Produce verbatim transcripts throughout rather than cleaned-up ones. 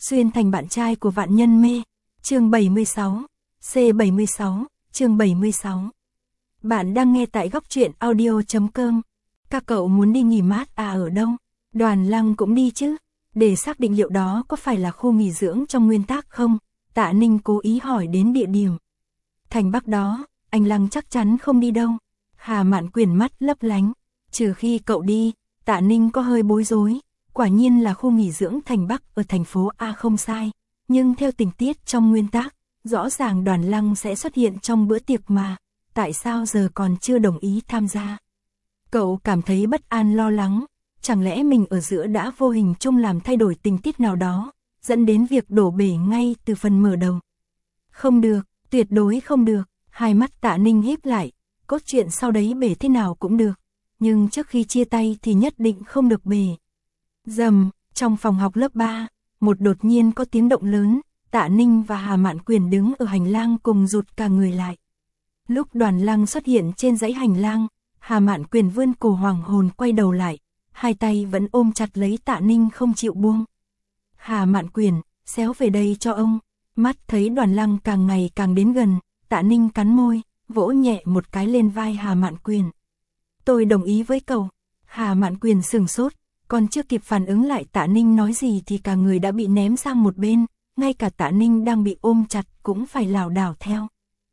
Xuyên thành bạn trai của Vạn Nhân Mê. Chương bảy mươi sáu. C bảy mươi sáu. Chương bảy mươi sáu. Bạn đang nghe tại góc truyện audio chấm com. Các cậu muốn đi nghỉ mát à, ở đâu? Đoàn Lăng cũng đi chứ. Để xác định liệu đó có phải là khu nghỉ dưỡng trong nguyên tắc không, Tạ Ninh cố ý hỏi đến địa điểm. Thành Bắc đó, anh Lăng chắc chắn không đi đâu. Hà Mạn Quyền mắt lấp lánh. Trừ khi cậu đi, Tạ Ninh có hơi bối rối. Quả nhiên là khu nghỉ dưỡng Thành Bắc ở thành phố A không sai. Nhưng theo tình tiết trong nguyên tắc, rõ ràng Đoàn Lăng sẽ xuất hiện trong bữa tiệc mà. Tại sao giờ còn chưa đồng ý tham gia? Cậu cảm thấy bất an lo lắng. Chẳng lẽ mình ở giữa đã vô hình chung làm thay đổi tình tiết nào đó, dẫn đến việc đổ bể ngay từ phần mở đầu? Không được, tuyệt đối không được. Hai mắt Tạ Ninh híp lại. Cốt truyện sau đấy bể thế nào cũng được, nhưng trước khi chia tay thì nhất định không được bể. Rầm, trong phòng học lớp ba, một đột nhiên có tiếng động lớn. Tạ Ninh và Hà Mạn Quyền đứng ở hành lang cùng rụt cả người lại. Lúc Đoàn Lăng xuất hiện trên dãy hành lang, Hà Mạn Quyền vươn cổ hoàng hồn quay đầu lại, hai tay vẫn ôm chặt lấy Tạ Ninh không chịu buông. Hà Mạn Quyền, xéo về đây cho ông. Mắt thấy Đoàn Lăng càng ngày càng đến gần, Tạ Ninh cắn môi, vỗ nhẹ một cái lên vai Hà Mạn Quyền. Tôi đồng ý với cậu. Hà Mạn Quyền sừng sốt, còn chưa kịp phản ứng lại Tạ Ninh nói gì thì cả người đã bị ném sang một bên, ngay cả Tạ Ninh đang bị ôm chặt cũng phải lảo đảo theo.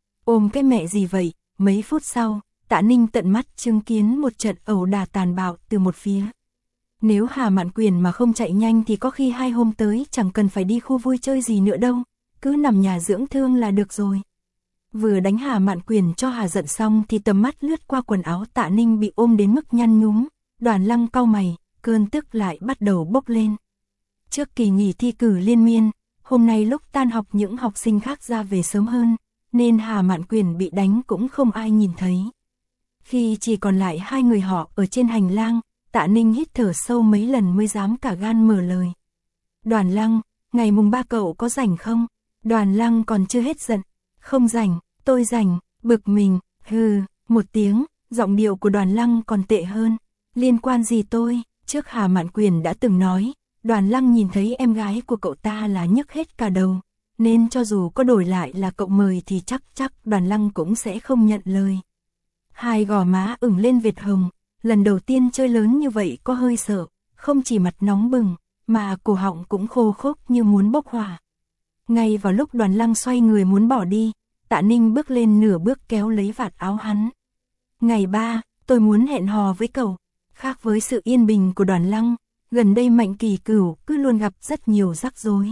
Ôm cái mẹ gì vậy? Mấy phút sau, Tạ Ninh tận mắt chứng kiến một trận ẩu đả tàn bạo từ một phía. Nếu Hà Mạn Quyền mà không chạy nhanh thì có khi hai hôm tới chẳng cần phải đi khu vui chơi gì nữa đâu, cứ nằm nhà dưỡng thương là được rồi. Vừa đánh Hà Mạn Quyền cho hà giận xong thì tầm mắt lướt qua quần áo Tạ Ninh bị ôm đến mức nhăn nhúm. Đoàn Lăng cau mày, cơn tức lại bắt đầu bốc lên. Trước kỳ nghỉ thi cử liên miên, hôm nay lúc tan học những học sinh khác ra về sớm hơn, nên Hà Mạn Quyền bị đánh cũng không ai nhìn thấy. Khi chỉ còn lại hai người họ ở trên hành lang, Tạ Ninh hít thở sâu mấy lần mới dám cả gan mở lời. Đoàn Lăng, ngày mùng ba cậu có rảnh không? Đoàn Lăng còn chưa hết giận. Không rảnh, tôi rảnh. Bực mình, hừ, một tiếng, giọng điệu của Đoàn Lăng còn tệ hơn. Liên quan gì tôi? Trước Hà Mạn Quyền đã từng nói, Đoàn Lăng nhìn thấy em gái của cậu ta là nhức hết cả đầu, nên cho dù có đổi lại là cậu mời thì chắc chắc Đoàn Lăng cũng sẽ không nhận lời. Hai gò má ửng lên vệt hồng, lần đầu tiên chơi lớn như vậy có hơi sợ, không chỉ mặt nóng bừng, mà cổ họng cũng khô khốc như muốn bốc hỏa. Ngay vào lúc Đoàn Lăng xoay người muốn bỏ đi, Tạ Ninh bước lên nửa bước kéo lấy vạt áo hắn. Ngày ba, tôi muốn hẹn hò với cậu. Khác với sự yên bình của Đoàn Lăng, gần đây Mạnh Kỳ Cửu cứ luôn gặp rất nhiều rắc rối.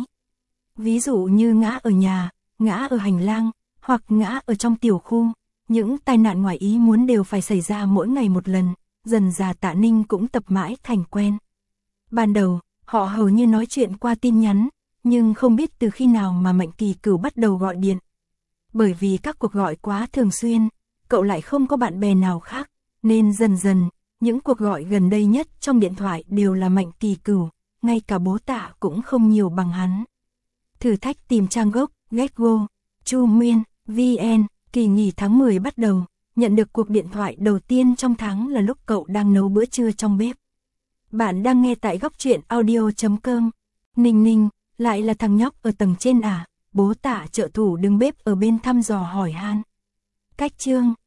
Ví dụ như ngã ở nhà, ngã ở hành lang, hoặc ngã ở trong tiểu khu. Những tai nạn ngoài ý muốn đều phải xảy ra mỗi ngày một lần, dần dà Tạ Ninh cũng tập mãi thành quen. Ban đầu, họ hầu như nói chuyện qua tin nhắn, nhưng không biết từ khi nào mà Mạnh Kỳ Cửu bắt đầu gọi điện. Bởi vì các cuộc gọi quá thường xuyên, cậu lại không có bạn bè nào khác, nên dần dần, những cuộc gọi gần đây nhất trong điện thoại đều là Mạnh Kỳ Cửu, ngay cả bố Tạ cũng không nhiều bằng hắn. Thử thách tìm trang gốc, Getgo, Chu Nguyên, vê en, kỳ nghỉ tháng mười bắt đầu, nhận được cuộc điện thoại đầu tiên trong tháng là lúc cậu đang nấu bữa trưa trong bếp. Bạn đang nghe tại góc truyện audio chấm com. Ninh Ninh, lại là thằng nhóc ở tầng trên à? Bố Tạ trợ thủ đứng bếp ở bên thăm dò hỏi han. Cách chương,